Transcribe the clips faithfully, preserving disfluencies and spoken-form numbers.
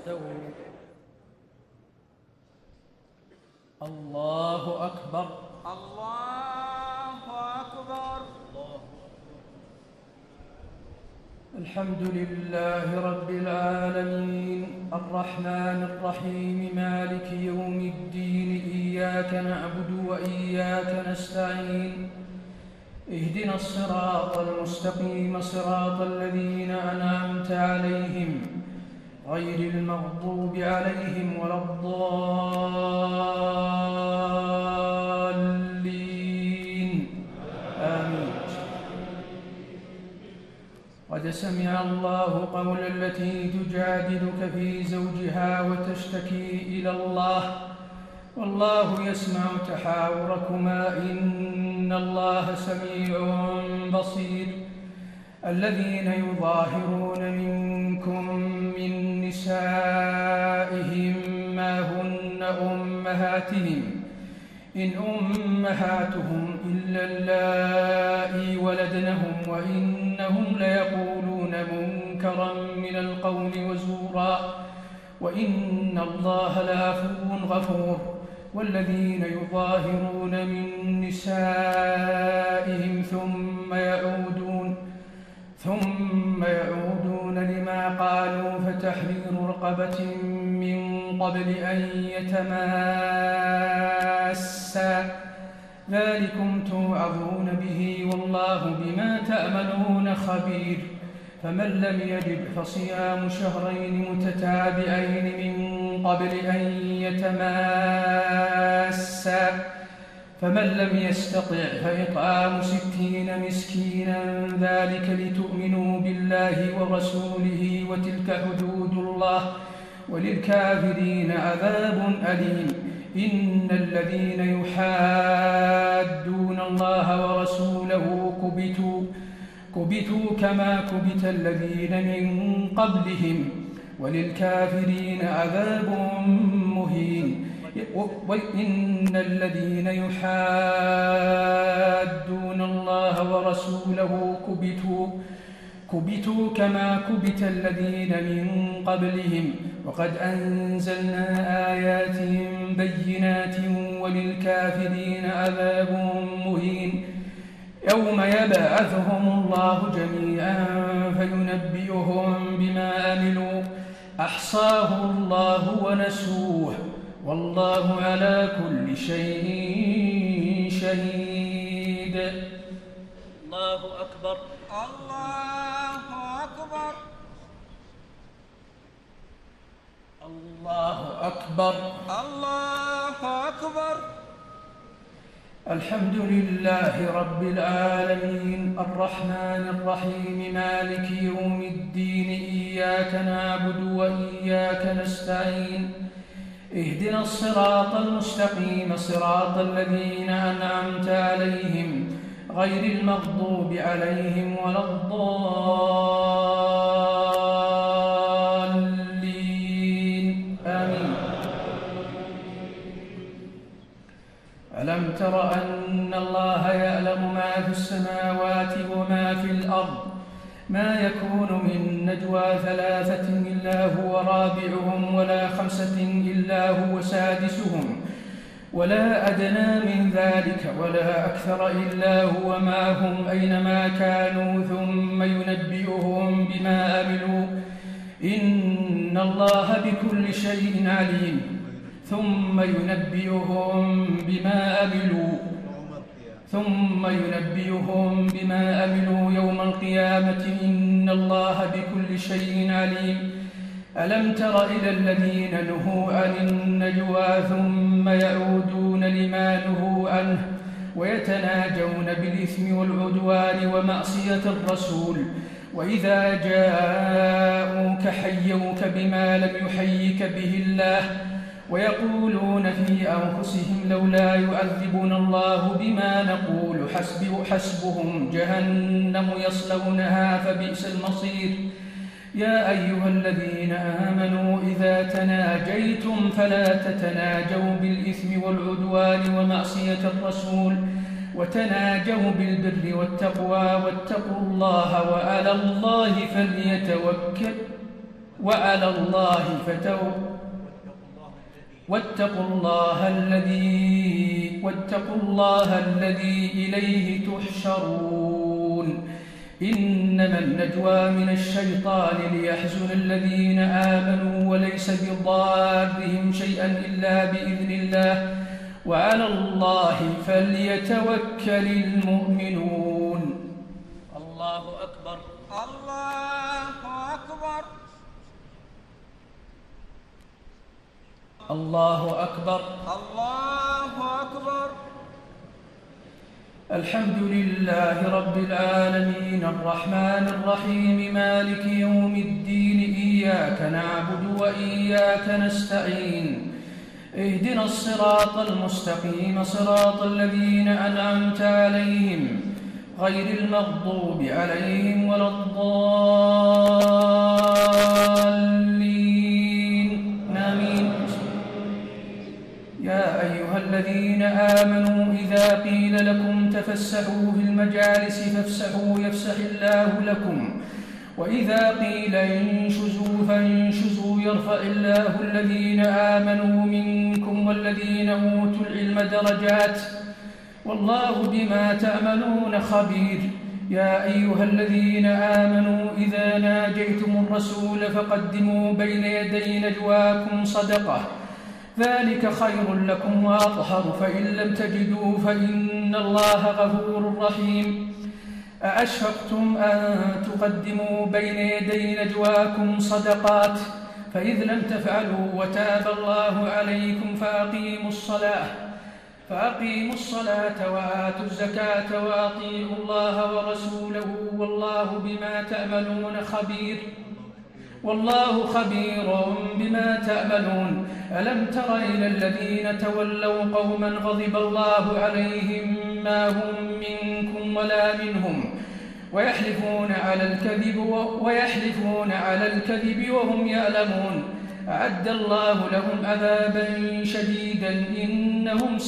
استووا. الله أكبر. الله أكبر. الحمد لله رب العالمين الرحمن الرحيم مالك يوم الدين إياك نعبد وإياك نستعين اهدنا الصراط المستقيم صراط الذين أنعمت عليهم غير المغضوب عليهم ولا الضالين آمين. قد سمع الله قول التي تجادلك في زوجها وتشتكي إلى الله والله يسمع تحاوركما إن الله سميع بصير. الذين يظاهرون منكم من نسائهم ما هن أمهاتهم إن أمهاتهم إلا اللائي ولدنهم وإنهم ليقولون منكرا من القول وزورا وإن الله لعفو غفور. والذين يظاهرون من نسائهم ثم يعودون ثم يعودون لما قالوا فتحرير رقبة من قبل أن يتماسا ذلكم توعظون به والله بما تعملون خبير. فمن لم يجد فصيام شهرين متتابعين من قبل أن يتماسا فمن لم يستطع فإطعام ستين مسكينا ذلك لتؤمنوا بالله ورسوله وتلك حدود الله وللكافرين عذاب أليم. إن الذين يحادون الله ورسوله كبتوا كبتوا كما كبت الذين من قبلهم وللكافرين عذاب مهين. وإن الذين يحادون الله ورسوله كبتوا كبتوا كما كبت الذين من قبلهم وقد أنزلنا آيات بينات وللكافرين عذاب مهين. يوم يبعثهم الله جميعا فينبئهم بما عملوا أحصاه الله ونسوه والله على كل شيء شهيد. الله أكبر. الله أكبر. الله أكبر. الله أكبر. الحمد لله رب العالمين الرحمن الرحيم مالك يوم الدين إياك نعبد وإياك نستعين اهدنا الصراط المستقيم صراط الذين أنعمت عليهم غير المغضوب عليهم ولا الضالين آمين. ألم تر أن الله يعلم ما في السماوات وما في الأرض ما يكون من نجوى ثلاثة إلا هو رابعهم ولا خمسة إلا هو سادسهم ولا أدنى من ذلك ولا أكثر إلا هو معهم أينما كانوا ثم ينبئهم بما عملوا إن الله بكل شيء عليم. ثم ينبئهم بما عملوا ثم ينبئهم بما عملوا يوم القيامة إن الله بكل شيء عليم. ألم تر إلى الذين نهوا عن النجوى ثم يعودون لما نهوا عنه ويتناجون بالإثم والعدوان ومعصية الرسول وإذا جاءوك حيوك بما لم يحيك به الله ويقولون في أنفسهم لولا يعذبنا الله بما نقول حسب حسبهم جهنم يصلونها فبئس المصير. يا أيها الذين آمنوا إذا تناجيتم فلا تتناجوا بالإثم والعدوان ومعصية الرسول وتناجوا بالبر والتقوى واتقوا الله وعلى الله فليتوكل وعلى الله فتوكلوا واتقوا الله الذي واتقوا الله الذي إليه تحشرون. إنما النجوى من الشيطان ليحزن الذين آمنوا وليس بضارهم شيئا إلا بإذن الله وعلى الله فليتوكل المؤمنون. الله أكبر. الله أكبر. الله أكبر. الله أكبر. الحمد لله رب العالمين الرحمن الرحيم مالك يوم الدين إياك نعبد وإياك نستعين اهدنا الصراط المستقيم صراط الذين أنعمت عليهم غير المغضوب عليهم ولا الضالين آمين. يا أيها الذين آمنوا إذا قيل لكم تفسحوا في المجالس فافسحوا يفسح الله لكم وإذا قيل انشزوا فانشزوا يرفع الله الذين آمنوا منكم والذين أوتوا العلم درجات والله بما تعملون خبير. يا أيها الذين آمنوا إذا ناجيتم الرسول فقدموا بين يدي نجواكم صدقة ذلك خير لكم وأطهر فإن لم تجدوا فإن الله غفور رحيم. أأشفقتم أن تقدموا بين يدي نجواكم صدقات فإذ لم تفعلوا وتاب الله عليكم فأقيموا الصلاة فأقيموا الصلاة وآتوا الزكاة وأطيعوا الله ورسوله والله بما تعملون خبير والله خبير بما تعملون. ألم تر إلى الذين تولوا قوما غضب الله عليهم ما هم منكم ولا منهم ويحلفون على الكذب ويحلفون على الكذب وهم يعلمون أعد الله لهم عذابا شديدا إنهم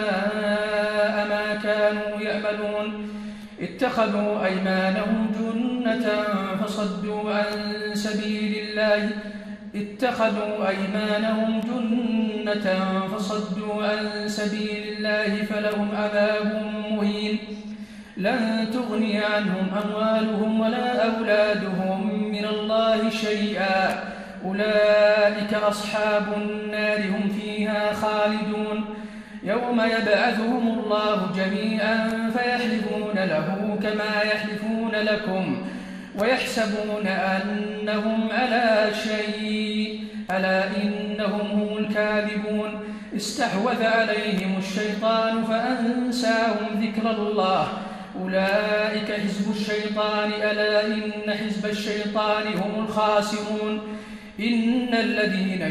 ساء ما كانوا يعملون. اتخذوا أيمانهم جنة فصدوا عن سبيل الله اتخذوا أيمانهم جنة فصدوا عن سبيل الله فلهم عذاب مهين. لن تغني عنهم أموالهم ولا أولادهم من الله شيئا أولئك أصحاب النار هم فيها خالدون. يوم يبعثهم الله جميعا فيحلفون له كما يحلفون لكم ويحسبون أنهم على شيء ألا إنهم هم الكاذبون. استحوذ عليهم الشيطان فأنساهم ذكر الله أولئك حزب الشيطان ألا إن حزب الشيطان هم الخاسرون. إن الذين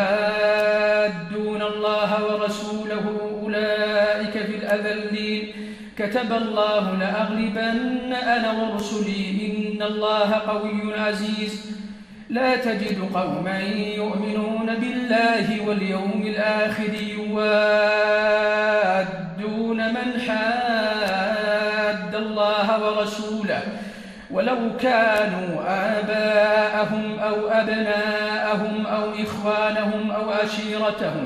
يحادون الله ورسوله أولئك في الأذلين. كتب الله لأغلبن أنا ورسلي إن الله قوي عزيز. لا تجد قوما يؤمنون بالله واليوم الآخر يوادون من حاد الله ورسوله ولو كانوا آباءهم أو أبناءهم أو إخوانهم أو عشيرتهم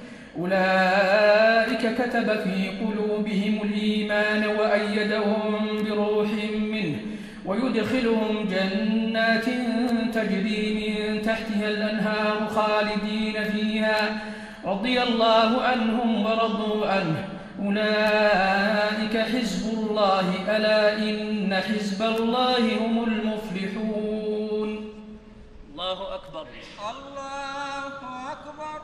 أولئك كتب في قلوبهم الإيمان وأيدهم بروح منه ويدخلهم جنات تجري من تحتها الأنهار خالدين فيها رضي الله عنهم ورضوا عنه أولئك حزب الله ألا إن حزب الله هم المفلحون. الله أكبر. الله أكبر.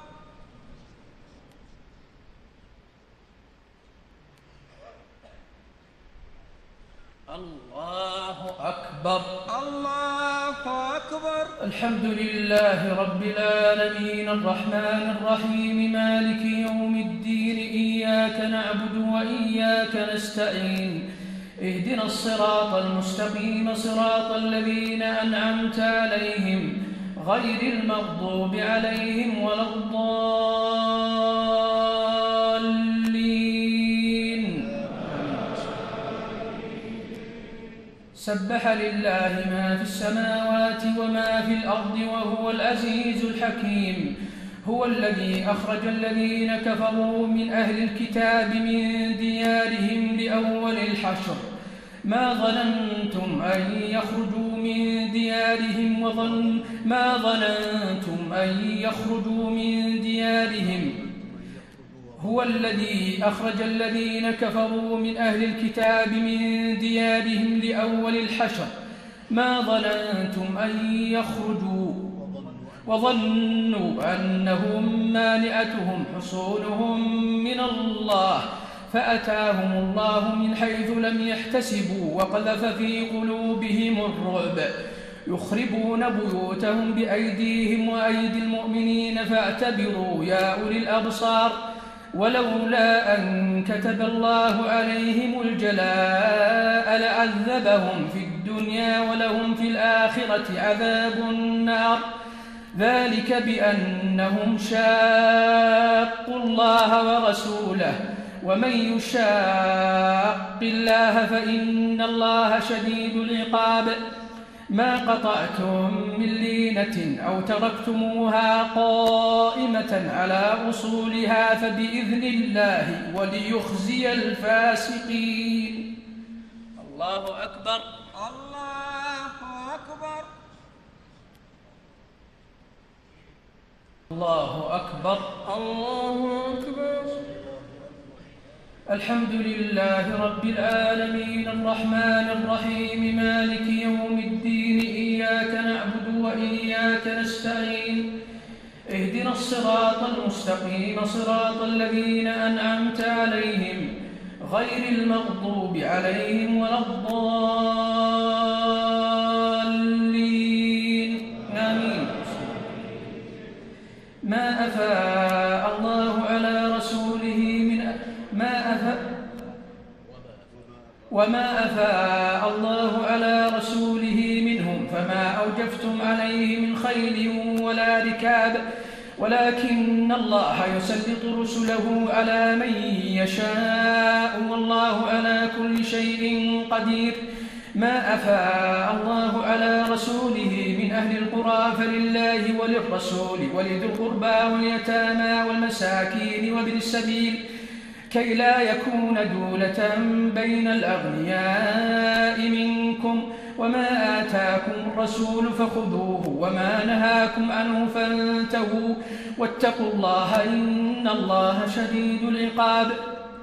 الله أكبر. الله أكبر. الحمد لله رب العالمين الرحمن الرحيم مالك يوم الدين إياك نعبد وإياك نستعين اهدنا الصراط المستقيم صراط الذين أنعمت عليهم غير المغضوب عليهم ولا الضالين. سبح لله ما في السماوات وما في الأرض وهو العزيز الحكيم. هو الذي أخرج الذين كفروا من أهل الكتاب من ديارهم لأول الحشر ما ظننتم أن يخرجوا من ديارهم وظن ما ظننتم أن يخرجوا من ديارهم هو الذي أخرج الذين كفروا من أهل الكتاب من ديارهم لأول الحشر ما ظننتم أن يخرجوا وظنوا أنهم مانعتهم حصونهم من الله فأتاهم الله من حيث لم يحتسبوا وقذف في قلوبهم الرعب يخربون بيوتهم بأيديهم وأيدي المؤمنين فاعتبروا يا أولي الأبصار. ولولا أن كتب الله عليهم الجلاء لعذبهم في الدنيا ولهم في الآخرة عذاب النار ذلك بأنهم شاقوا الله ورسوله ومن يشاق الله فإن الله شديد العقاب. ما قطعتم من لينة أو تركتموها قائمة على أصولها فبإذن الله وليخزي الفاسقين. الله أكبر. الله أكبر. الله أكبر. الله أكبر. الحمد لله رب العالمين الرحمن الرحيم مالك يوم الدين إياك نعبد وإياك نستعين اهدنا الصراط المستقيم صراط الذين أنعمت عليهم غير المغضوب عليهم ولا الضالين آمين. ما أفاء الله على رسوله من ما أفاء وما أفاء الله على رسوله منهم فما أوجفتم عليه من خيل ولا ركاب ولكن الله يسلط رسله على من يشاء والله على كل شيء قدير. ما أفاء الله على رسوله من أهل القرى فلله وللرسول ولذي القربى واليتامى والمساكين وابن السبيل كي لا يكون دولة بين الأغنياء منكم وما آتاكم الرسول فخذوه وما نهاكم عنه فانتهوا واتقوا الله إن الله شديد العقاب.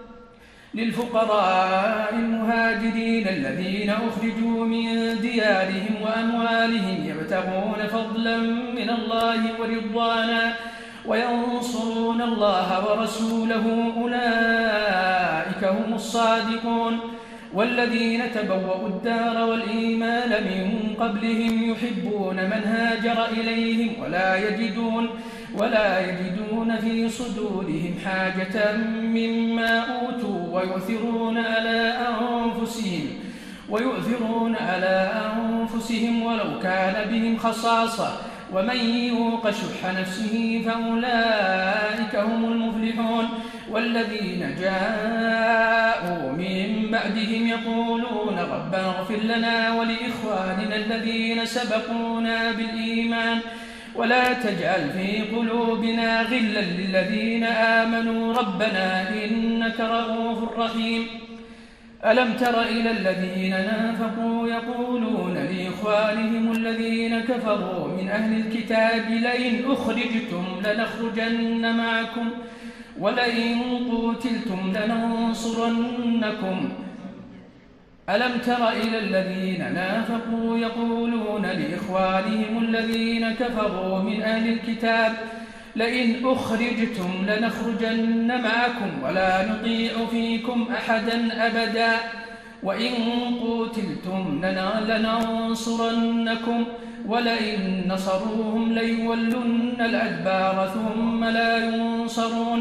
للفقراء المهاجرين الذين أخرجوا من ديارهم وأموالهم يبتغون فضلا من الله ورضوانا وينصرون الله ورسوله أولئك هم الصادقون. والذين تبوأوا الدار والإيمان من قبلهم يحبون من هاجر إليهم ولا يجدون ولا يجدون في صدورهم حاجة مما أوتوا ويؤثرون على أنفسهم ويؤثرون على أنفسهم ولو كان بهم خصاصة ومن يوق شح نفسه فأولئك هم المفلحون. والذين جاءوا من بعدهم يقولون ربنا اغفر لنا ولإخواننا الذين سبقونا بالإيمان ولا تجعل في قلوبنا غلا للذين آمنوا ربنا إنك رؤوف رحيم. ألم تر إلى الذين نافقوا يقولون لإخوانهم الذين كفروا من أهل الكتاب لئن أخرجتم لنخرجن معكم ولئن قتلتم لننصرنكم. ألم تر إلى الذين نافقوا يقولون لإخوانهم الذين كفروا من أهل الكتاب لئن أخرجتم لنخرجن معكم ولا نطيع فيكم أحدا أبدا وإن قتلتم لننصرنكم ولئن نصروهم ليولن الأدبار ثم لا ينصرون.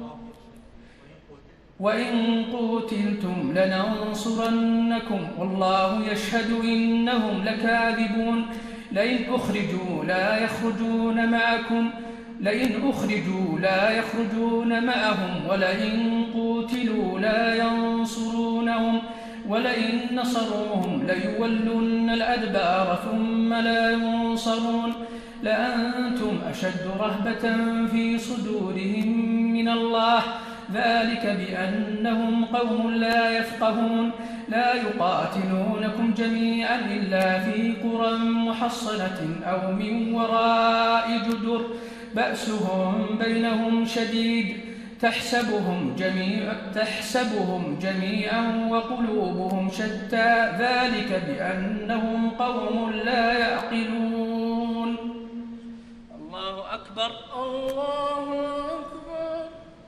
وإن قتلتم لننصرنكم والله يشهد إنهم لكاذبون. لئن أخرجوا لا يخرجون معكم لئن أخرجوا لا يخرجون معهم ولئن قتلوا لا ينصرونهم ولئن نصروهم ليولن الأدبار ثم لا ينصرون لأنتم أشد رهبة في صدورهم من الله ذلك بأنهم قوم لا يفقهون لا يقاتلونكم جميعا إلا في قرى محصنة أو من وراء جدر بأسهم بينهم شديد تحسبهم جميعا, تحسبهم جميعا وقلوبهم شتى ذلك بأنهم قوم لا يعقلون. الله أكبر الله أكبر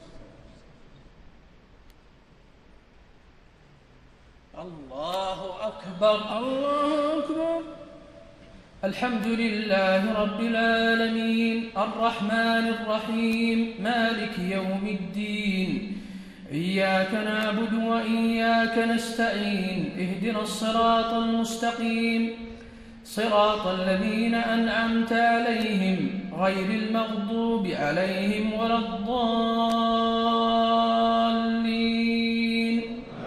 الله أكبر الله أكبر. الحمد لله رب العالمين الرحمن الرحيم مالك يوم الدين إياك نعبد وإياك نستعين اهدنا الصراط المستقيم صراط الذين أنعمت عليهم غير المغضوب عليهم ولا الضالين.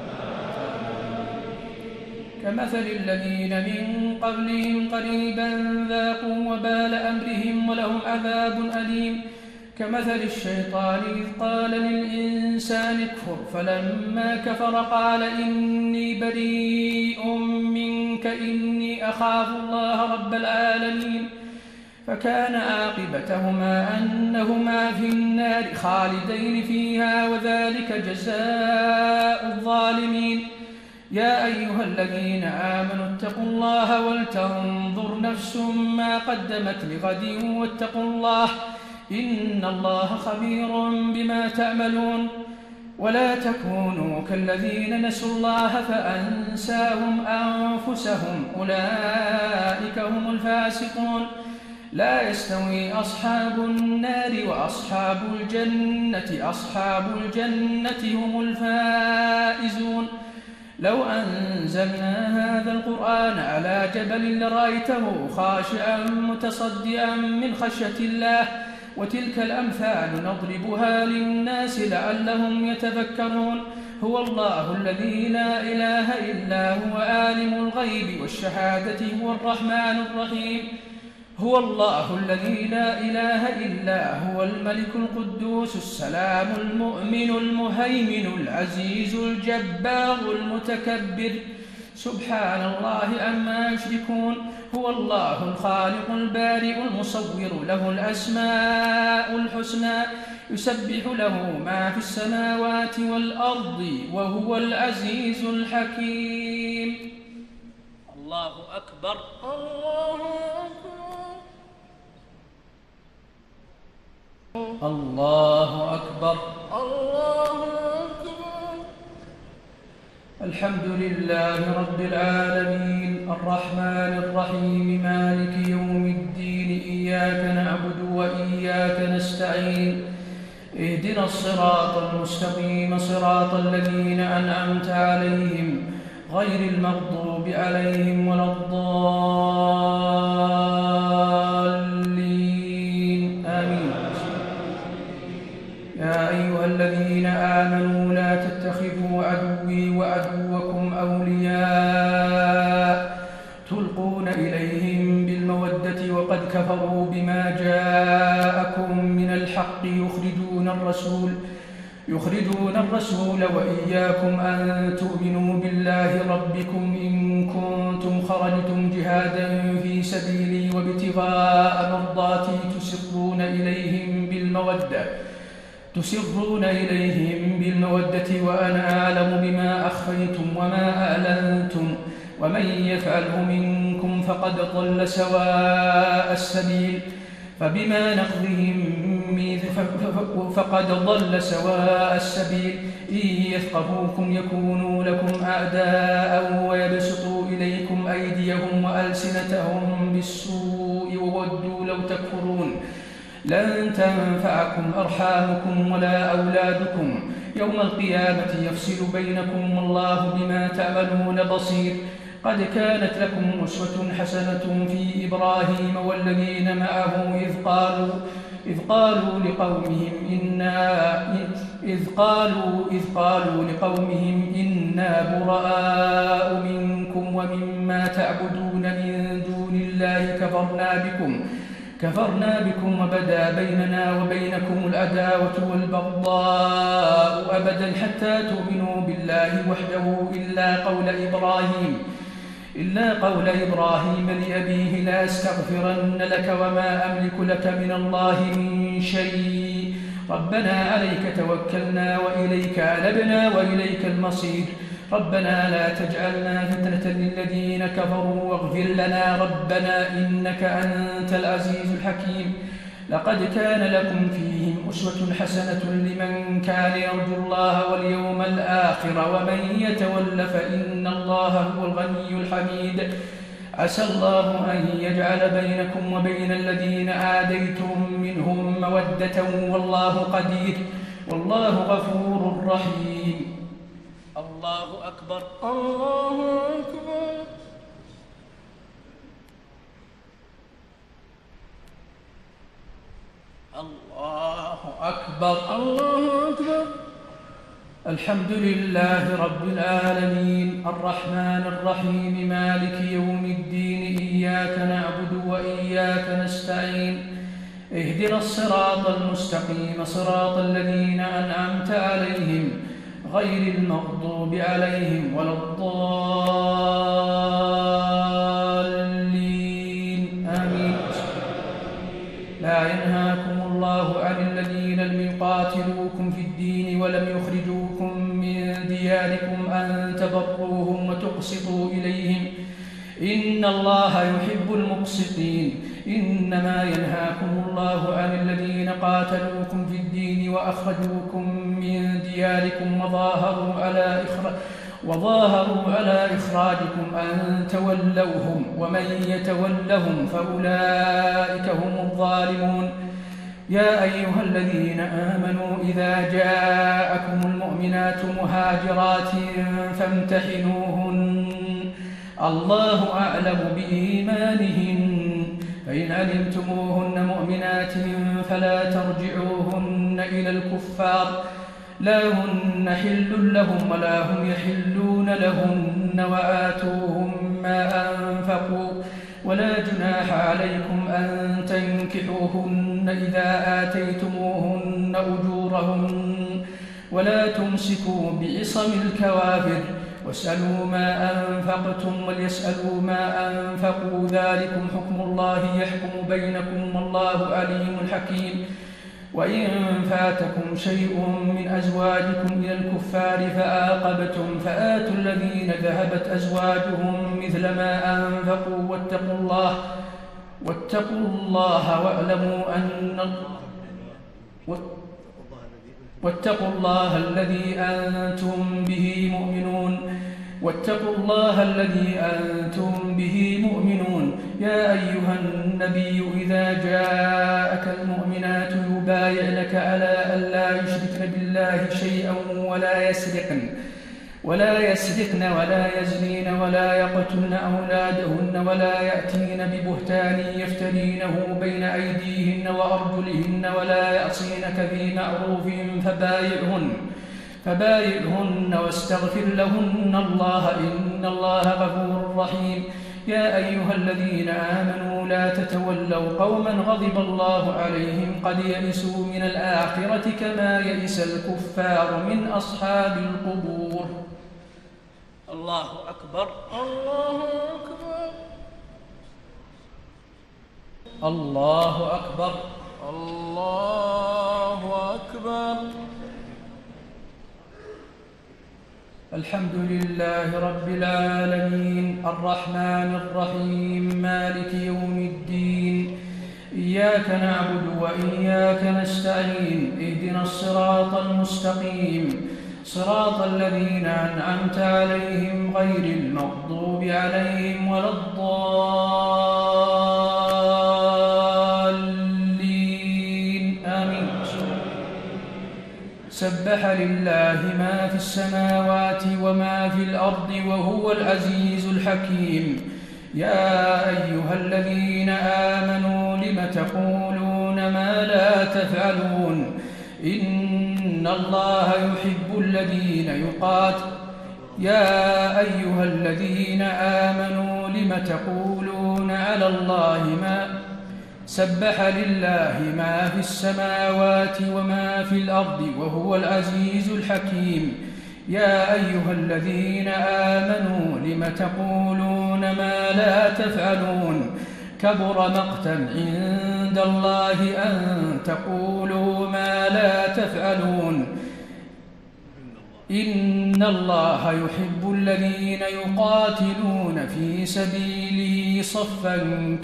كمثل الذين من قبلهم قريبا ذاقوا وبال أمرهم ولهم عذاب أليم. كمثل الشيطان إذ قال للإنسان اكفر فلما كفر قال إني بريء منك إني أخاف الله رب العالمين. فكان عاقبتهما أنهما في النار خالدين فيها وذلك جزاء الظالمين. يا أيها الذين آمنوا اتقوا الله ولتنظر نفس ما قدمت لغد واتقوا الله إن الله خبير بما تعملون. ولا تكونوا كالذين نسوا الله فأنساهم أنفسهم أولئك هم الفاسقون. لا يستوي أصحاب النار وأصحاب الجنة أصحاب الجنة هم الفائزون. لو أنزلنا هذا القرآن على جبل لرأيته خاشعا متصدعا من خشية الله وتلك الأمثال نضربها للناس لعلهم يتذكرون. هو الله الذي لا إله إلا هو عالم الغيب والشهادة هو الرحمن الرحيم. هو الله الذي لا إله إلا هو الملك القدوس السلام المؤمن المهيمن العزيز الجبار المتكبر سبحان الله عما يشركون. هو الله الخالق البارئ المصور له الأسماء الحسنى يسبح له ما في السماوات والأرض وهو العزيز الحكيم. الله أكبر الله أكبر الله أكبر الله أكبر. الحمد لله رب العالمين الرحمن الرحيم مالك يوم الدين إياك نعبد وإياك نستعين اهدنا الصراط المستقيم صراط الذين أنعمت عليهم غير المغضوب عليهم ولا الضالين آمين. يا أيها الذين آمنوا لا تتخذوا عدوي وعدوكم أولياء تلقون إليهم بالمودة وقد كفروا بما جاءكم من الحق يخرجون الرسول يخرجون الرسول وإياكم أن تؤمنوا بالله ربكم إن كنتم خرجتم جهادا في سبيلي وابتغاء مرضاتي تسرون إليهم بالمودة تسرون إليهم بالمودة وأنا أعلم بما أخفيتم وما أعلنتم ومن يفعله منكم فقد ضل سواء السبيل. فبما نقضهم فقد ضل سواء السبيل إن يثقفوكم يكونوا لكم أعداء ويبسطوا إليكم أيديهم وألسنتهم بالسوء وودوا لو تكفرون. لن تنفعكم أرحامكم ولا أولادكم يوم القيامة يفصل بينكم والله بما تعملون بصير. قد كانت لكم أسوة حسنة في إبراهيم والذين معه إذ قالوا إذ قالوا لقومهم إنا إذ قالوا إذ قالوا لقومهم إنا براء منكم ومما تعبدون من دون الله كفرنا بكم كفرنا بكم وبدا بيننا وبينكم العداوة والبغضاء أبدا حتى تؤمنوا بالله وحده إلا قول إبراهيم إلا قول إبراهيم لأبيه لا أستغفرن لك وما أملك لك من الله من شيء ربنا عليك توكلنا وإليك أنبنا وإليك المصير ربنا لا تجعلنا فتنة للذين كفروا واغفر لنا ربنا إنك أنت العزيز الحكيم لقد كان لكم فيهم أسوة حسنة لمن كان يرجو الله واليوم الآخر ومن يتول فإن الله هو الغني الحميد عسى الله أن يجعل بينكم وبين الذين آديتم منهم مودة والله قدير والله غفور رحيم الله أكبر الله أكبر الله أكبر الله أكبر الحمد لله رب العالمين الرحمن الرحيم مالك يوم الدين إياك نعبد وإياك نستعين اهدنا الصراط المستقيم صراط الذين أنعمت عليهم غير المغضوب عليهم ولا الضالين آمين لا ينهاكم الله عن الذين لم يقاتلوكم في الدين ولم يخرجوكم من دياركم أن تبروهم وتقسطوا إليهم إن الله يحب المقسطين إنما ينهاكم الله عن الذين قاتلوكم في الدين وأخرجوكم من دياركم وظاهروا على إخراج وظاهروا على إخراجكم أن تولوهم ومن يتولهم فأولئك هم الظالمون يا أيها الذين آمنوا إذا جاءكم المؤمنات مهاجرات فامتحنوهن الله أعلم بإيمانهن فإن علمتموهن مؤمنات فلا ترجعوهن إلى الكفار لا هن حل لهم ولا هم يحلون لهن وآتوهم ما أنفقوا ولا جناح عليكم أن تنكحوهن إذا آتيتموهن أجورهن ولا تمسكوا بعصم الكوافر واسألوا ما أنفقتم وليسألوا ما أنفقوا ذلكم حكم الله يحكم بينكم والله عليم حكيم وإن فاتكم شيء من أزواجكم إلى الكفار فآقبتم فآتوا الذين ذهبت أزواجهم مثل ما أنفقوا واتقوا الله واتقوا الله واعلموا أن واتقوا الله الذي أنتم به مؤمنون واتقوا الله الذي أنتم به مؤمنون يا أيها النبي إذا جاءك المؤمنات يبايعنك على ألا يشركن بالله شيئا ولا يسرقن ولا يسرقن ولا يزنين ولا يقتلن أولادهن ولا يأتين ببهتان يفترينه بين أيديهن وأرجلهن ولا يعصينك في معروف فبايعهن فبايعهن واستغفر لهن الله إن الله غفور رحيم يا أيها الذين آمنوا لا تتولوا قوما غضب الله عليهم قد يئسوا من الآخرة كما يئس الكفار من أصحاب القبور الله أكبر الله أكبر الله أكبر الله أكبر الحمد لله رب العالمين الرحمن الرحيم مالك يوم الدين إياك نعبد وإياك نستعين اهدنا الصراط المستقيم صراط الذين أنعمت عليهم غير المغضوب عليهم ولا الضالين آمين سبح لله ما في السماوات وما في الأرض وهو العزيز الحكيم يا أيها الذين آمنوا لم تقولون ما لا تفعلون إن الله يحب الذين يقاتلون يا أيها الذين آمنوا لم تقولون على الله ما سبح لله ما في السماوات وما في الأرض وهو العزيز الحكيم يا أيها الذين آمنوا لم تقولون ما لا تفعلون كبر مقتا عند الله أن تقولوا ما لا تفعلون إن الله يحب الذين يقاتلون في سبيله صفا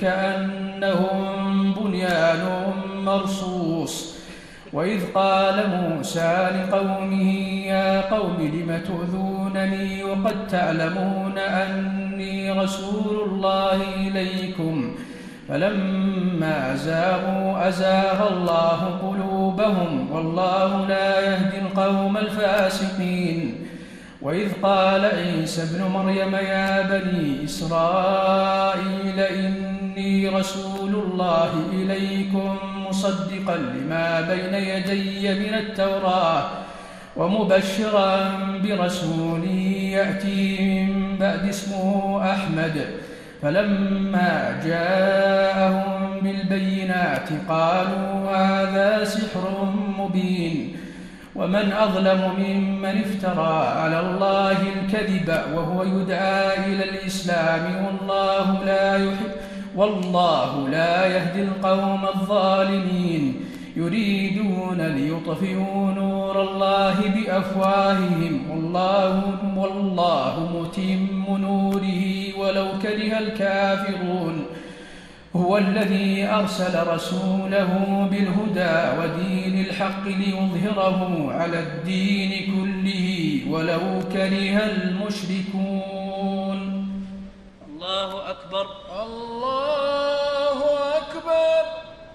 كأنهم بنيان مرصوص وإذ قال موسى لقومه يا قوم لم تؤذونني وقد تعلمون أني رسول الله إليكم فلما زاغوا أزاغ الله قلوبهم والله لا يهدي القوم الفاسقين وإذ قال عيسى ابن مريم يا بني إسرائيل إني رسول الله إليكم مصدقا لما بين يدي من التوراة ومبشرا برسول يأتي من بعد اسمه أحمد فلما جاءهم بالبينات قالوا هذا سحر مبين ومن أظلم ممن افترى على الله الكذب وهو يدعى إلى الإسلام والله لا يحب والله لا يهدي القوم الظالمين يريدون ليطفئوا نور الله بأفواههم والله, والله متم نوره ولو كره الكافرون هو الذي أرسل رسوله بالهدى ودين الحق ليظهره على الدين كله ولو كره المشركون الله أكبر الله أكبر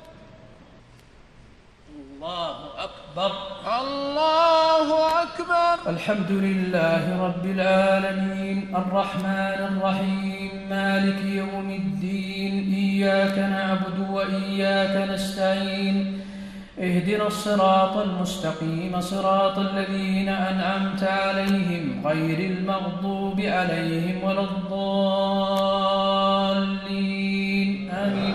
الله أكبر الله أكبر الحمد لله رب العالمين الرحمن الرحيم مالك يوم الدين إياك نعبد وإياك نستعين اهدنا الصراط المستقيم صراط الذين أنعمت عليهم غير المغضوب عليهم ولا الضالين آمين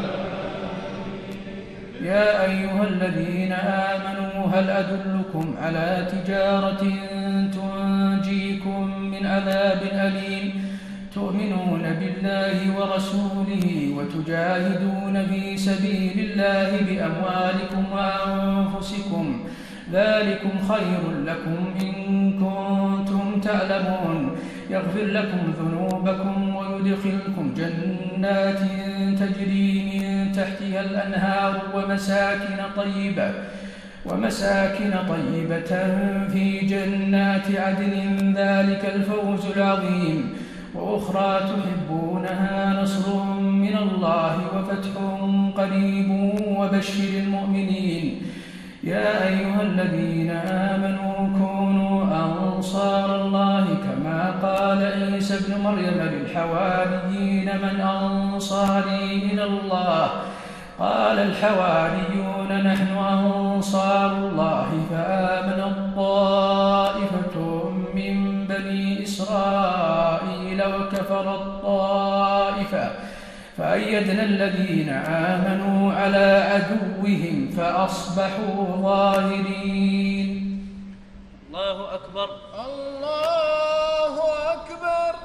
يا أيها الذين آمنوا هل أدلكم على تجارة تنجيكم من عذاب أليم تؤمنون بالله ورسوله وتجاهدون في سبيل الله بأموالكم وأنفسكم ذلكم خير لكم إن كنتم تعلمون يغفر لكم ذنوبكم ويدخلكم جنات تجري من تحتها الأنهار ومساكن طيبة ومساكن طيبة في جنات عدن ذلك الفوز العظيم وأخرى تحبونها نصر من الله وفتح قريب وبشر المؤمنين يا أيها الذين آمنوا كونوا أنصار الله كما قال عيسى ابن مريم للحواريين من أنصاري إلى الله قال الحواريون نحن أنصار الله فآمنت طائفة من بني إسرائيل وكفرت طائفة فأيدنا الذين آمنوا على عدوهم فأصبحوا ظاهرين الله أكبر الله أكبر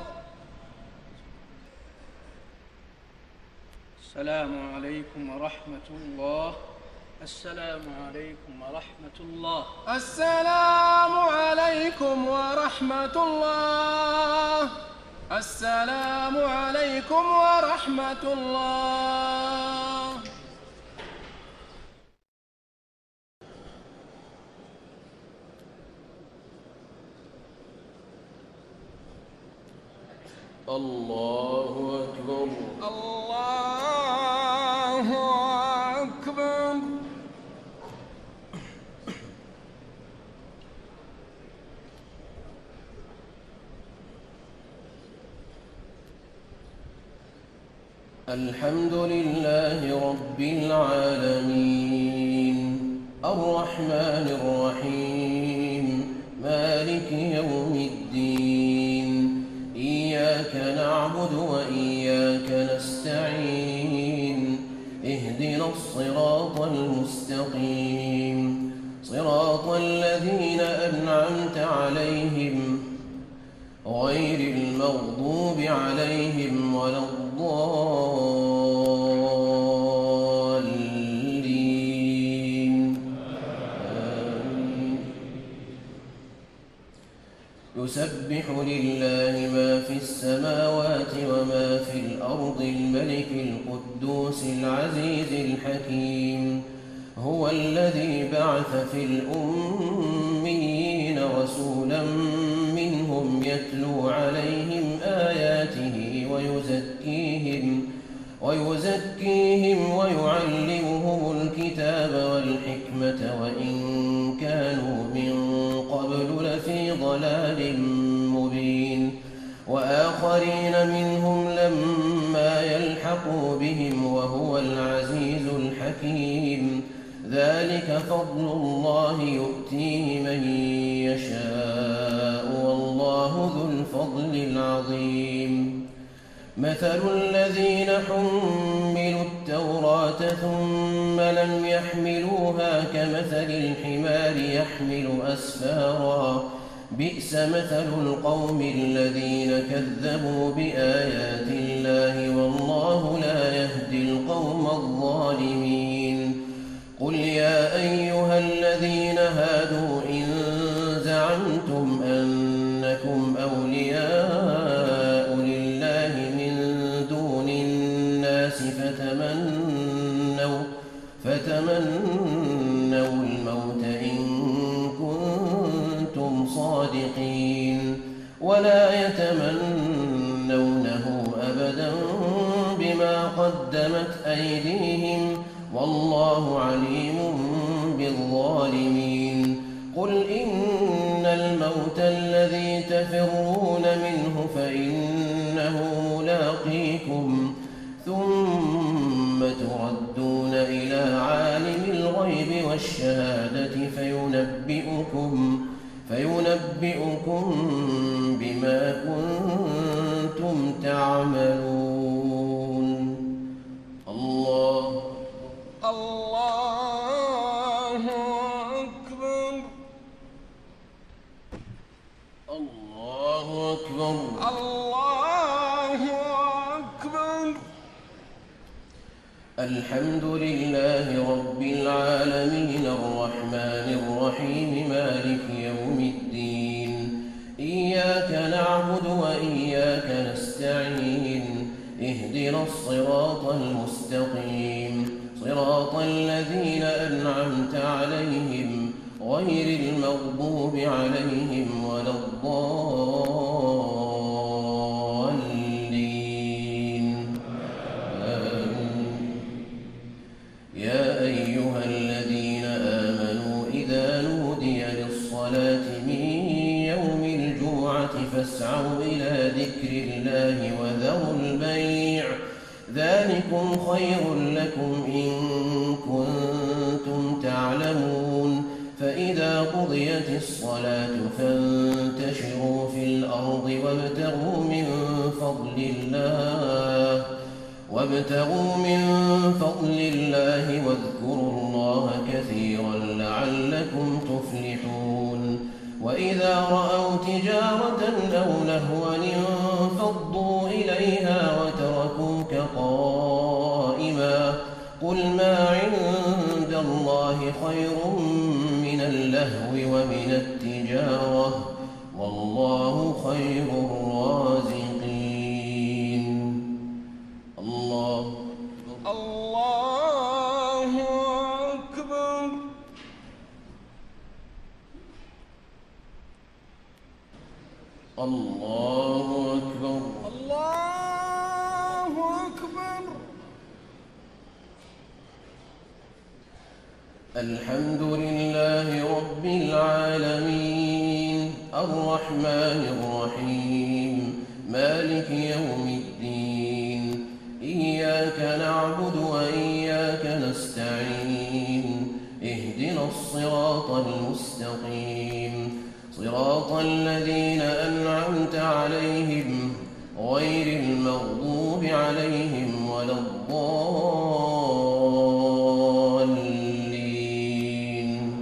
السلام عليكم ورحمة الله السلام عليكم ورحمة الله السلام عليكم ورحمة الله السلام عليكم ورحمة الله الله أكبر الله أكبر الحمد لله رب العالمين الرحمن الرحيم مالك يوم الدين إياك نعبد وإياك نستعين اهدنا الصراط المستقيم صراط الذين أنعمت عليهم غير المغضوب عليهم ولا الضالين آمين. يسبح لله ما في السماوات وما في الأرض الملك القدوس العزيز الحكيم هو الذي بعث في الأميين رسولا منهم يتلو عليهم آياته ويزكيهم ويزكيهم ويعلمهم الكتاب والحكمة وإن كانوا من قبل لفي ضلال مبين وآخرين منهم لما يلحقوا بهم وهو العزيز الحكيم ذلك فضل الله يؤتيه من يشاء والله ذو الفضل العظيم مثل الذين حملوا التوراة ثم لم يحملوها كمثل الحمار يحمل أسفارا بئس مثل القوم الذين كذبوا بآيات الله والله لا يهدي القوم الظالمين قل يا أيها الذين هادوا إن زعمتم أنكم أولياء لله من دون الناس فتمنوا, فتمنوا الموت إن كنتم صادقين ولا يتمنونه أبدا بما قدمت أيديهم والله عليم بالظالمين قل إن الموت الذي تفرون منه فإنه ملاقيكم ثم تردون إلى عالم الغيب والشهادة فينبئكم, فينبئكم بما كنتم تعملون الله الله أكبر الله أكبر الله أكبر الحمد لله رب العالمين الرحمن الرحيم مالك يوم الدين إياك نعبد وإياك نستعين اهدنا الصراط المستقيم صراط الذين أنعمت عليهم غير المغضوب عليهم ولا الضالين آمين. يا أيها الذين آمنوا إذا نودي للصلاة من يوم الجمعة فاسعوا إلى ذكر الله وذروا البيع ذلكم خير لكم إن كنتم تعلمون فإذا قضيت الصلاة فانتشروا في الأرض وابتغوا من فضل الله وابتغوا من فضل الله واذكروا الله كثيرا لعلكم تفلحون وإذا رأوا تجارة أو لهوا انفضوا إليها وتركوك قائما قل ما عند الله خير من اللهو ومن التجارة والله خير الرازقين الله الله أكبر الله أكبر الله أكبر الحمد لله رب العالمين الرحمن الرحيم مالك يوم الدين إياك الصراط المستقيم صراط الذين أنعمت عليهم غير المغضوب عليهم ولا الضالين.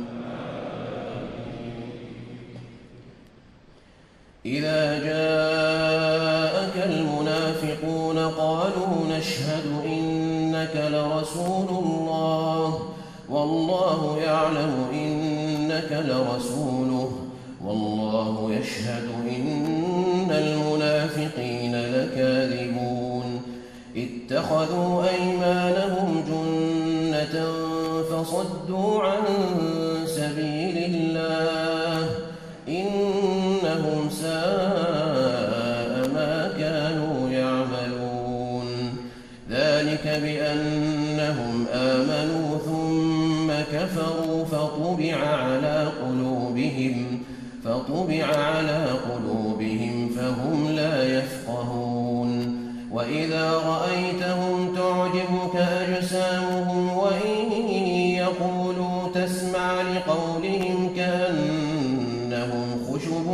إذا جاءك المنافقون قالوا نشهد إنك لرسول الله والله يعلم إنك لرسوله والله يشهد إن المنافقين لكاذبون. اتخذوا أيمانهم جنة فصدوا عن سبيل الله إنهم ساء ما كانوا يعملون. ذلك بأنهم آمنوا ثم كفروا فطبع على قلوبهم فطبع على قلوبهم فهم لا يفقهون. وإذا رأيتهم تعجبك أجسامهم وإن يقولوا تسمع لقولهم كأنهم خشب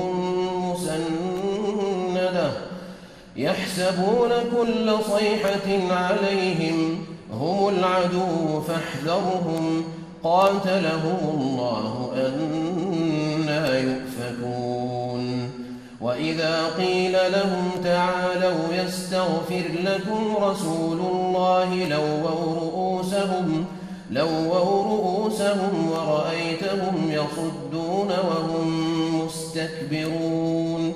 مسندة يحسبون كل صيحة عليهم هم العدو فاحذرهم قاتلهم الله أنى يؤفكون. وإذا قيل لهم تعالوا يستغفر لكم رسول الله لووا رؤوسهم لووا رؤوسهم ورأيتهم يصدون وهم مستكبرون.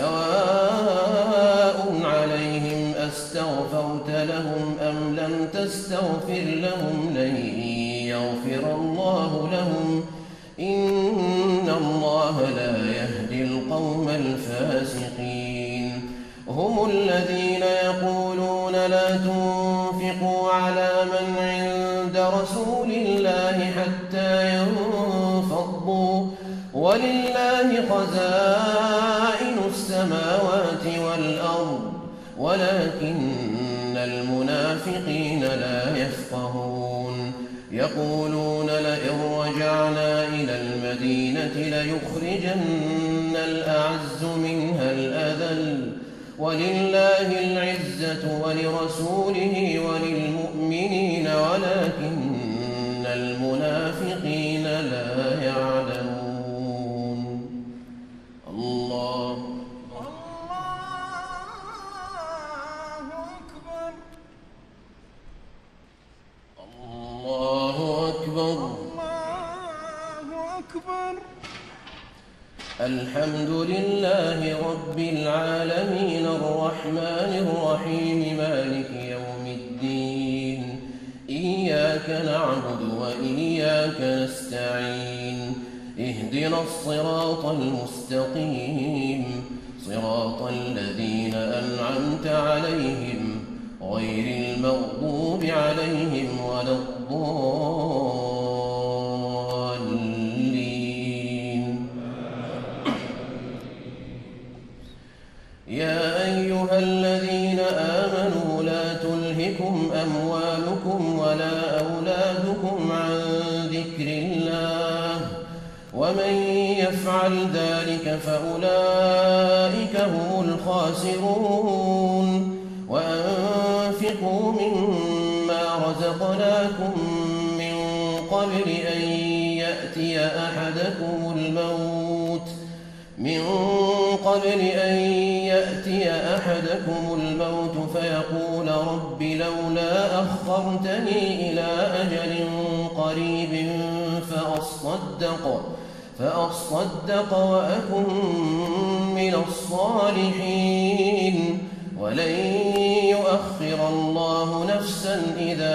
سواء عليهم أستغفرت لهم أم لم تستغفر لهم لن يغفر الله لهم إن الله لا يهدي القوم الفاسقين. هم الذين يقولون لا تنفقوا على من عند رسول الله حتى ينفضوا ولله خزائن السماوات والأرض ولكن المنافقين لا يفقهون. يقولون لئن رجعنا إلى المدينة ليخرجن الأعز منها الأذل ولله العزة ولرسوله وللمؤمنين ولكن المنافقين لا يعلمون. الله الله أكبر الله أكبر. الحمد لله رب العالمين الرحمن الرحيم مالك يوم الدين إياك نعبد وإياك نستعين اهدنا الصراط المستقيم صراط الذين أنعمت عليهم غير المغضوب عليهم ولا الضالين. يا أيها الذين آمنوا لا تلهكم أموالكم ولا أولادكم عن ذكر الله ومن يفعل ذلك فأولئك هم الخاسرون. وأنفقوا مما رزقناكم من قبل أن يأتي أحدكم الموت من قبل أن يأتي أحدكم الموت فيقول رب لولا أخرتني إلى أجل قريب فأصدق فأصدق وأكن من الصالحين ولن يؤخر الله نفسا إذا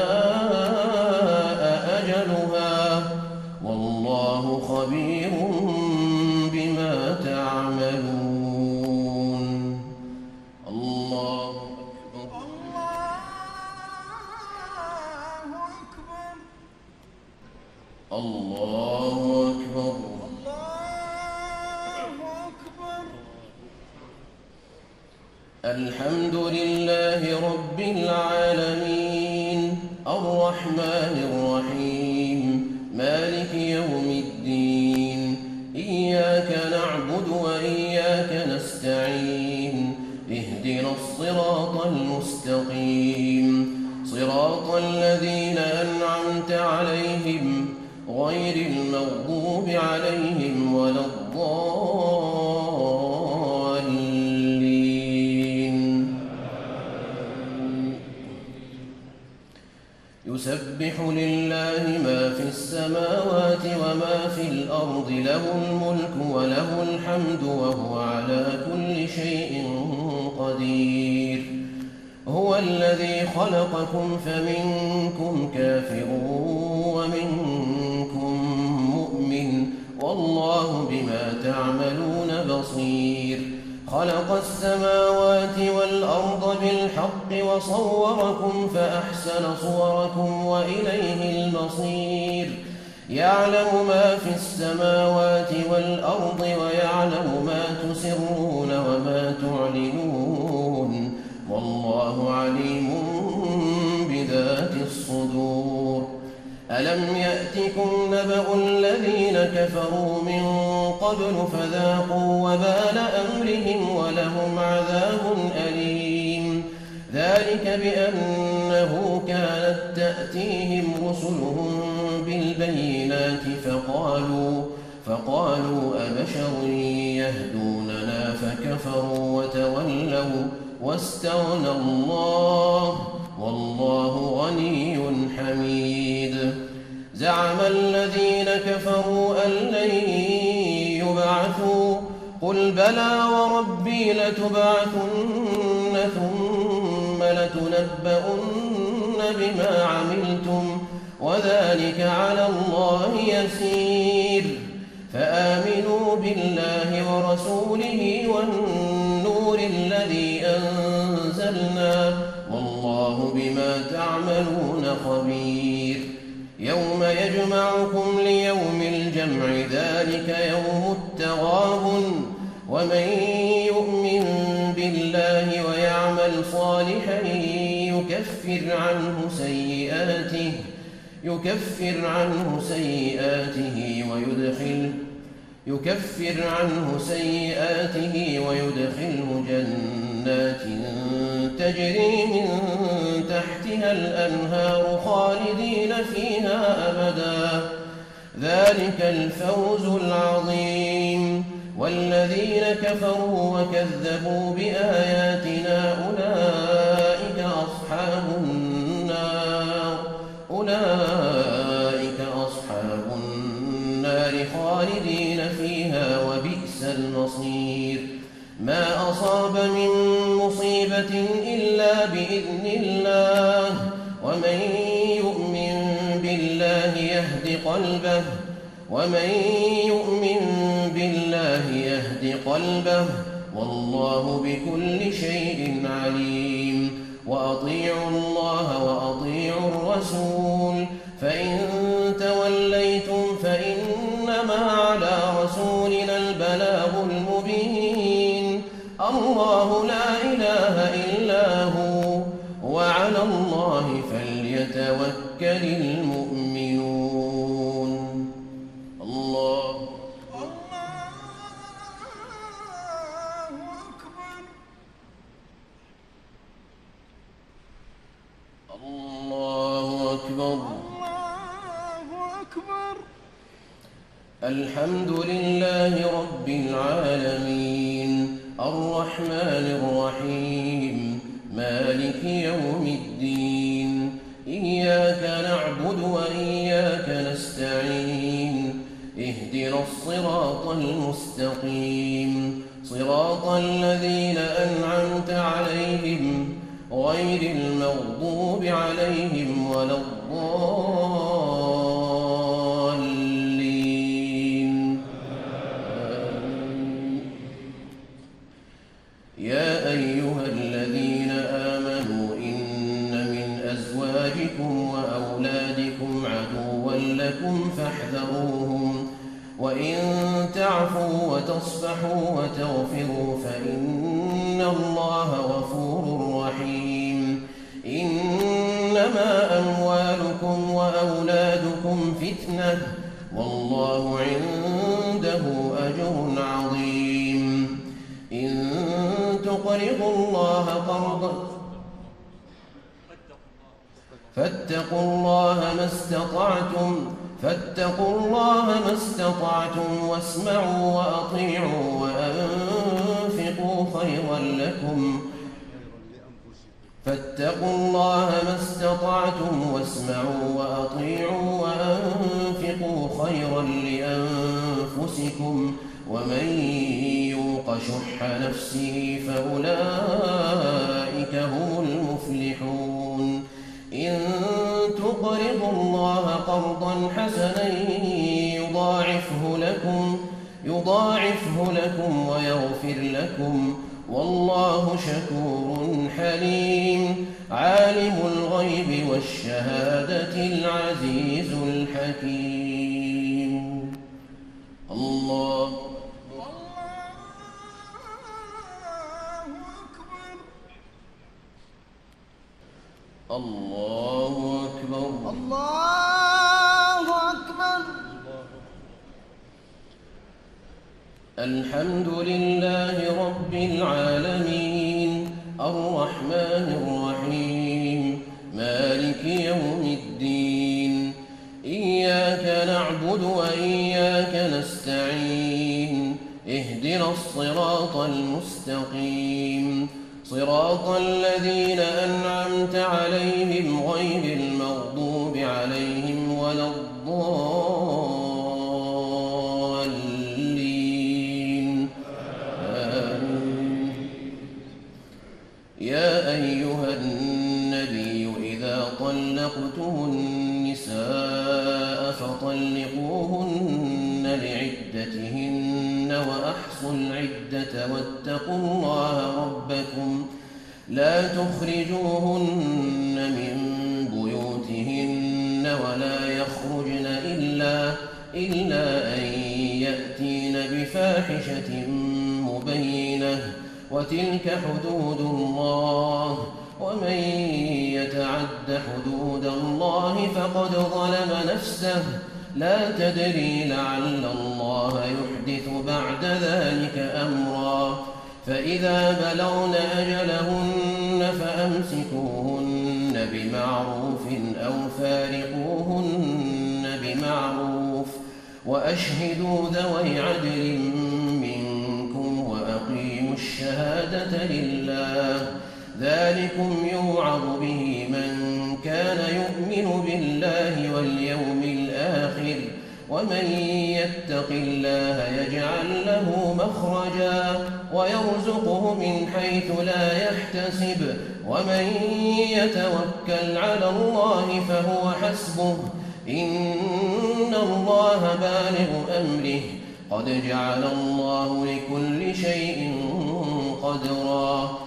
جاء أجلها والله خبير بما تعملون. الله أكبر الله أكبر الحمد لله رب العالمين الرحمن الرحيم مالك يوم الدين نعبد وإياك نستعين اهدنا الصراط المستقيم صراط الذين أنعمت عليهم غير المغضوب عليهم ولا الضالين. يسبح لله ما في السماوات وما في الأرض له الملك وله الحمد وهو على كل شيء قدير. هو الذي خلقكم فمنكم كافر ومنكم مؤمن والله بما تعملون بصير. خلق السماوات والأرض بالحق وصوركم فأحسن صوركم وإليه المصير. يعلم ما في السماوات والأرض ويعلم ما تسرون وما تعلنون والله عليم بذات الصدور. ألم يأتكم نبأ الذين كفروا من قبل فذاقوا وبال أمرهم ولهم عذاب أليم. ذلك بأنه كانت تأتيهم رسلهم بالبينات فقالوا فقالوا أبشر يهدوننا فكفروا وتولوا واستغنى الله والله غني حميد. زعم الذين كفروا أن لن يبعثوا قل بلى وربي لتبعثن ثم لتنبؤن بما عملتم وذلك على الله يسير. فآمنوا بالله ورسوله والنور الذي أنزلنا والله بما تعملون خبير. يوم يجمعكم ليوم الجمع ذلك يوم التغابن. ومن يؤمن بالله ويعمل صالحا يكفر عنه سيئاته يكفر عنه سيئاته ويدخل يكفر عنه سيئاته ويدخله جنات تجري من تحتها الأنهار خالدين فيها أبدا ذلك الفوز العظيم. والذين كفروا وكذبوا بآياتنا أولئك أصحاب النار أولئك أصحاب النار خالدين فيها وبئس المصير. ما أصاب من مصيبة إلا بإذن الله ومن يؤمن بالله يهد قلبه ومن يؤمن بالله يهد قلبه والله بكل شيء عليم. وأطيعوا الله وأطيعوا الرسول فإن توليتم فإنما على رسولنا البلاغ المبين. الله لا إله إلا هو وعلى الله فليتوكل المؤمنون. الله الله أكبر. الله أكبر. الحمد لله رب العالمين الرحمن الرحيم مالك يوم الدين. إياك نعبد وإياك نستعين اهدنا الصراط المستقيم صراط الذين أنعمت عليهم غير المغضوب عليهم ولا الضالين. يا أيها الذين آمنوا إن من أزواجكم وأولادكم عدوا لكم فاحذروهم وإن تعفوا وتصفحوا وتغفروا فإن الله غفور رحيم. إنما أموالكم وأولادكم فتنة والله عنده أجر عظيم. تقرضوا الله قرضا فاتقوا الله ما استطعتم فاتقوا الله ما استطعتم واسمعوا وأطيعوا وأنفقوا خيرا لكم فاتقوا الله ما استطعتم واسمعوا وأطيعوا وأنفقوا خيرا لأنفسكم ومن يوق شح نفسه فأولئك هم المفلحون إن تقرضوا الله قرضا حسنا يضاعفه لكم يضاعفه لكم ويغفر لكم والله شكور حليم عالم الغيب والشهادة العزيز الحكيم. الله الله أكبر الله أكبر. الحمد لله رب العالمين الرحمن الرحيم مالك يوم الدين إياك نعبد وإياك نستعين اهدنا الصراط المستقيم صراط الذين أنعمت عليهم غير المغضوب عليهم ولا الضالين آمين. يا أيها النبي إذا طلقتم النساء فطلقوهن لعدتهن وأحصوا العدة واتقوا الله ربكم لا تخرجوهن من بيوتهن ولا يخرجن إلا, إلا أن يأتين بفاحشة مبينة وتلك حدود الله ومن يتعد حدود الله فقد ظلم نفسه لا تدري لعل الله يحدث بعد ذلك أمرا فإذا بلغن أجلهن فأمسكوهن بمعروف أو فارقوهن بمعروف وأشهدوا ذوي عدل منكم وأقيموا الشهادة لله ذلكم يوعظ به من كان يؤمن بالله واليوم الآخر ومن يتق الله يجعل له مخرجا ويرزقه من حيث لا يحتسب ومن يتوكل على الله فهو حسبه إن الله بالغ أمره قد جعل الله لكل شيء قدرا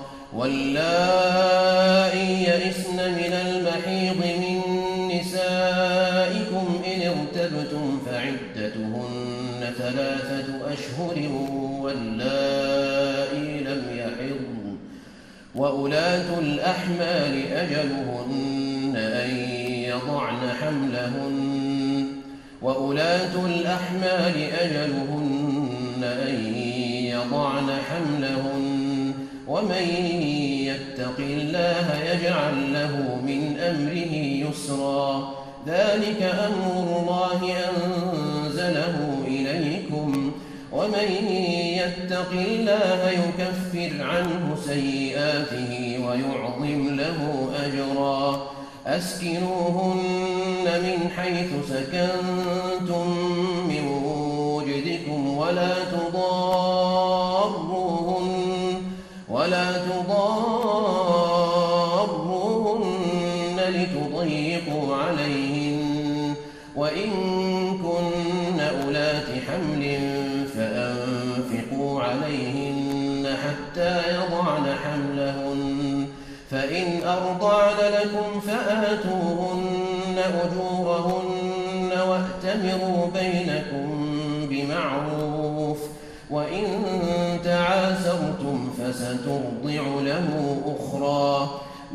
واللائي يئسن من المحيض من نسائكم إن ارتبتم فعدتهن ثلاثة أشهر واللائي لم يحضن وأولاة الأحمال أجلهن أن يضعن حملهن وأولاة الأحمال أجلهن أن يضعن حملهن ومن يتق الله يجعل له من أمره يسرا ذلك أمر الله أنزله إليكم ومن يتق الله يكفر عنه سيئاته ويعظم له أجرا أسكنوهن من حيث سكنتم من وجدكم ولا تضاروهن ولا تضاروهن لتضيقوا عليهن وإن كن أولات حمل فأنفقوا عليهن حتى يضعن حملهن فإن أرضعن لكم فآتوهن أجورهن وأتمروا بينكم بمعروف وإن تعاسرتم فسترضع له أخرى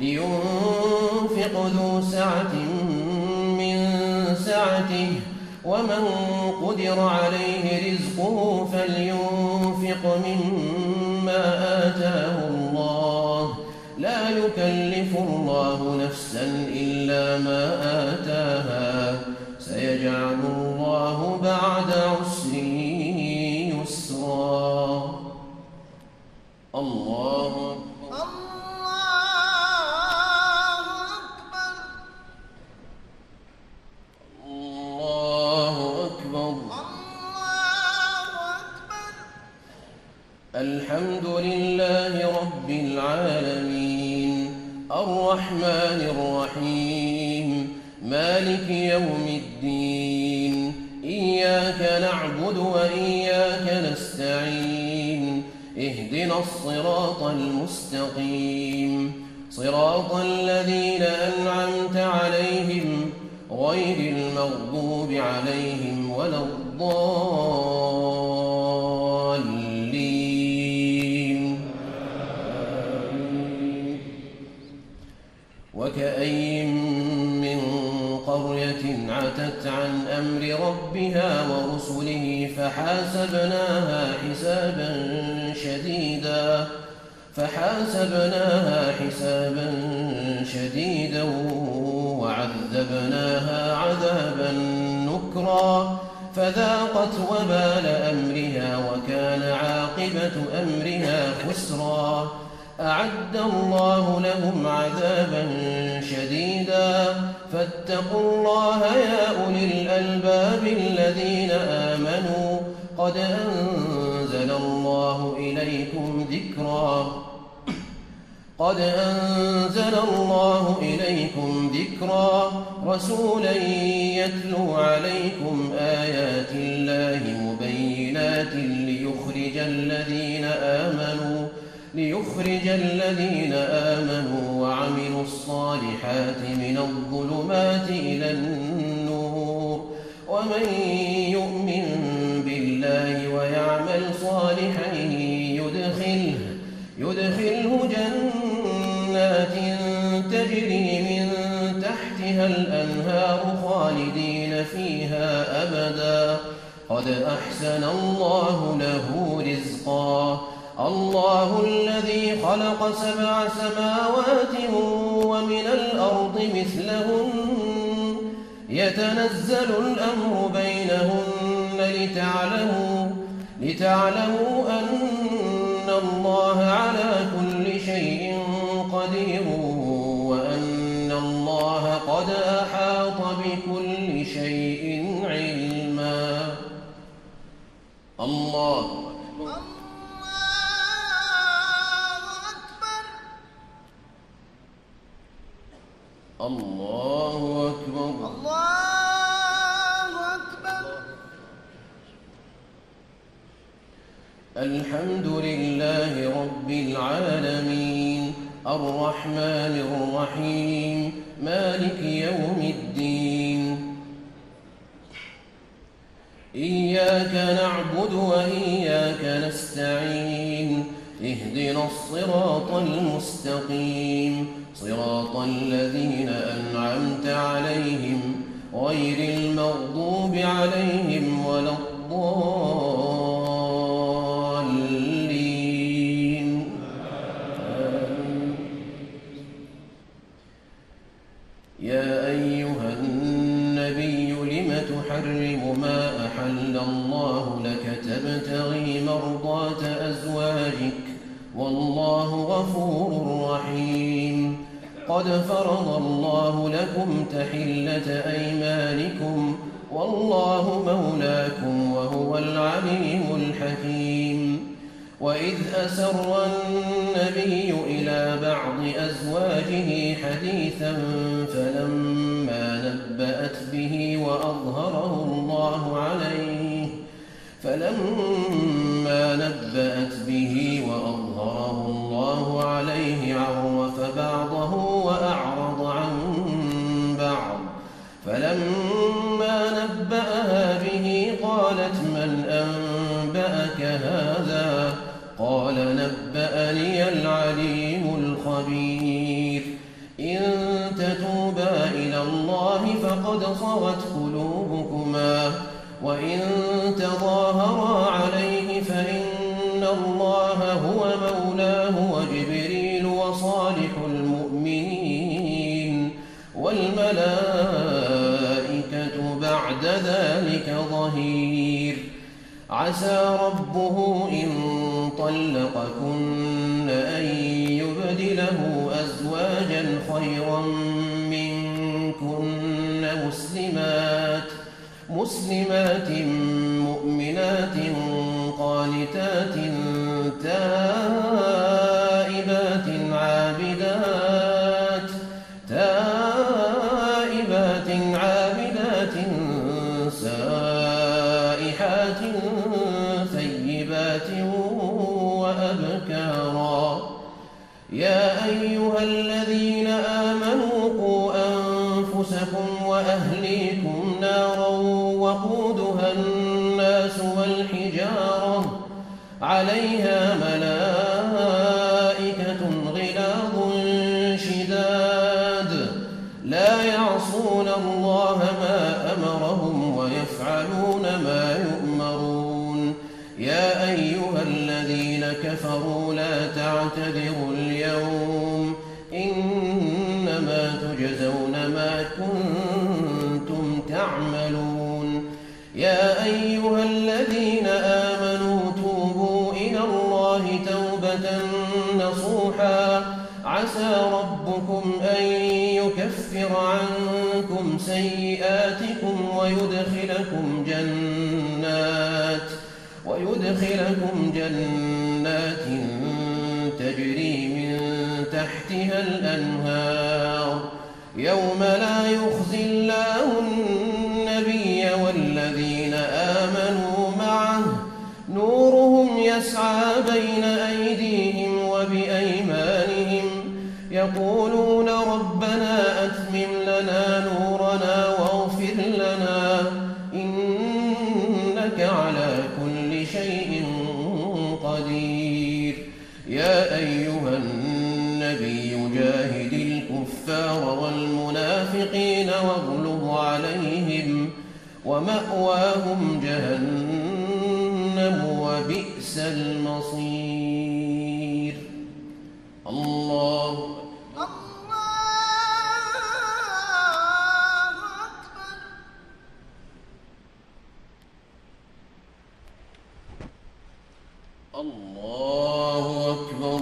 لينفق ذو سعة من سعته ومن قدر عليه رزقه فلينفق مما آتاه الله يكلف الله نفسا إلا ما آتاها سيجعل الله بعد عسر يسرا. الله الحمد لله رب العالمين الرحمن الرحيم مالك يوم الدين إياك نعبد وإياك نستعين اهدنا الصراط المستقيم صراط الذين أنعمت عليهم غير المغضوب عليهم ولا الضالين. وكأين من قرية عتت عن أمر ربها ورسله فحاسبناها حسابا شديدا فحاسبناها حسابا شديدا وعذبناها عذابا نكرا فذاقت وبال أمرها وكان عاقبة أمرها خسرا. أعد الله لهم عذابا شديدا فاتقوا الله يا أولي الألباب الذين آمنوا قد أنزل الله إليكم ذكرا قد أنزل الله إليكم ذكرا رسولا يتلو عليكم آيات الله مبينات ليخرج الذين آمنوا ليخرج الذين آمنوا وعملوا الصالحات من الظلمات إلى النور ومن يؤمن بالله ويعمل صالحا يدخله يدخله جنات تجري من تحتها الأنهار خالدين فيها أبدا قد أحسن الله له رزقا. الله الذي خلق سبع سماوات ومن الأرض مثلهن يتنزل الأمر بينهن لتعلموا لتعلموا أن الله على كل شيء قدير وأن الله قد أحاط بكل شيء علما. الله الله أكبر. الله أكبر. الحمد لله رب العالمين الرحمن الرحيم مالك يوم الدين إياك نعبد وإياك نستعين اهدنا الصراط المستقيم صراط الذين أنعمت عليهم غير المغضوب عليهم ولا الضالين. يا أيها النبي لم تحرم ما أحل الله لك تبتغي مرضات أزواجك والله غفور رحيم. قد فرض الله لكم تحلة أيمانكم والله مولاكم وهو العليم الحكيم. وإذ أسر النبي إلى بعض أزواجه حديثا فلما نبأت به وأظهره الله عليه فلما نبأت به وأظهره الله عليه عرف بعضه وأعرض عن بعض فلما نبأها به قالت من أنبأك هذا قال نبأني العليم الخبير. إن تتوبا إلى الله فقد صغت قلوبكما وإن تظاهرا عليه فإن الله هو مولاه وجبريل وصالح المؤمنين والملائكة بعد ذلك ظهير. عسى ربه إن طلقكن أن يبدله أزواجا خيرا منكن مسلمات مسلمات مؤمنات قانتات تائبات عابدات تائبات عابدات سائحات ثيبات وأبكارا. يا أيها الذين آمنوا قوا أنفسكم وأهليكم نارا وقودها الناس والحجارة عليها ملائكة غلاظ شداد لا يعصون الله ما أمرهم ويفعلون ما يؤمرون. يا أيها الذين كفروا لا تعتذروا اليوم إنما تجزون ما كنتم تعملون. يا أيها الذين آمنوا توبوا إلى الله توبة نصوحا عسى ربكم أن يكفر عنكم سيئاتكم ويدخلكم جنات ويدخلكم جنات تجري من تحتها الأنهار يوم لا يخزي الله النبي والذين آمنوا معه نورهم يسعى بين أيديهم وبأيمانهم يقولون ربنا أتمم لنا نورنا واغفر لنا إنك على كل شيء قدير. يا أيها النبي جاهد الكفار والمنافقين واغلظ عليهم ومأواهم جهنم وبئس المصير. الله الله أكبر.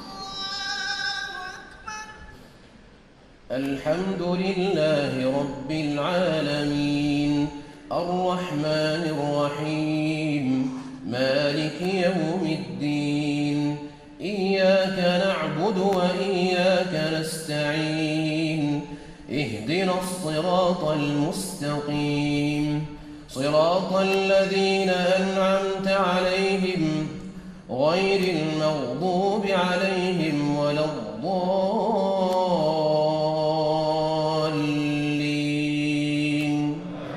الحمد لله رب العالمين الرحمن الرحيم مالك يوم الدين إياك نعبد وإياك نستعين اهدنا الصراط المستقيم صراط الذين أنعمت عليهم غير المغضوب عليهم ولا الضالين.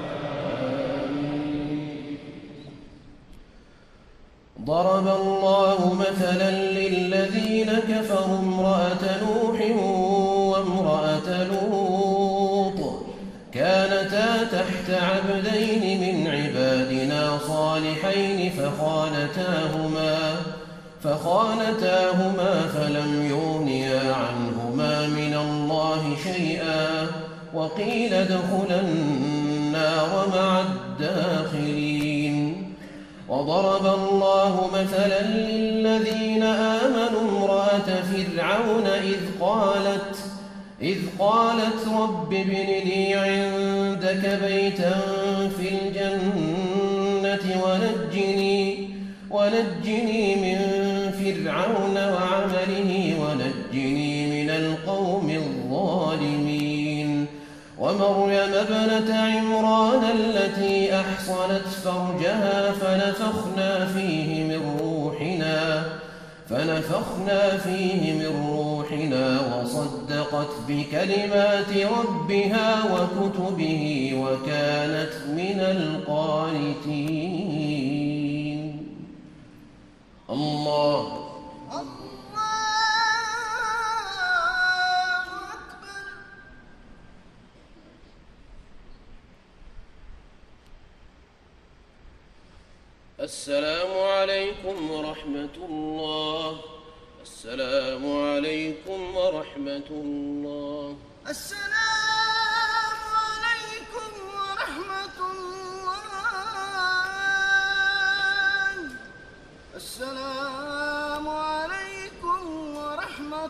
ضرب الله مثلا للذين كفروا امرأة نوح وامرأة لوط كانتا تحت عبدين من عبادنا صالحين فخانتاهما فخانتاهما فلم يغنيا عنهما من الله شيئا وقيل ادخلا النار مع الداخلين. وضرب الله مثلا للذين آمنوا امرأة فرعون إذ قالت إذ قالت رب ابن لي عندك بيتا في الجنة ونجني ونجني من فرعون وعمله ونجني من القوم الظالمين. ومريم ابنة عمران التي أحصنت فرجها فنفخنا فيه من روحنا فنفخنا فيه من روحنا وصدقت بكلمات ربها وكتبه وكانت من القانتين. الله السلام عليكم ورحمة الله. السلام عليكم ورحمة الله. السلام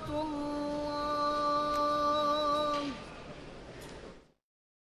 الله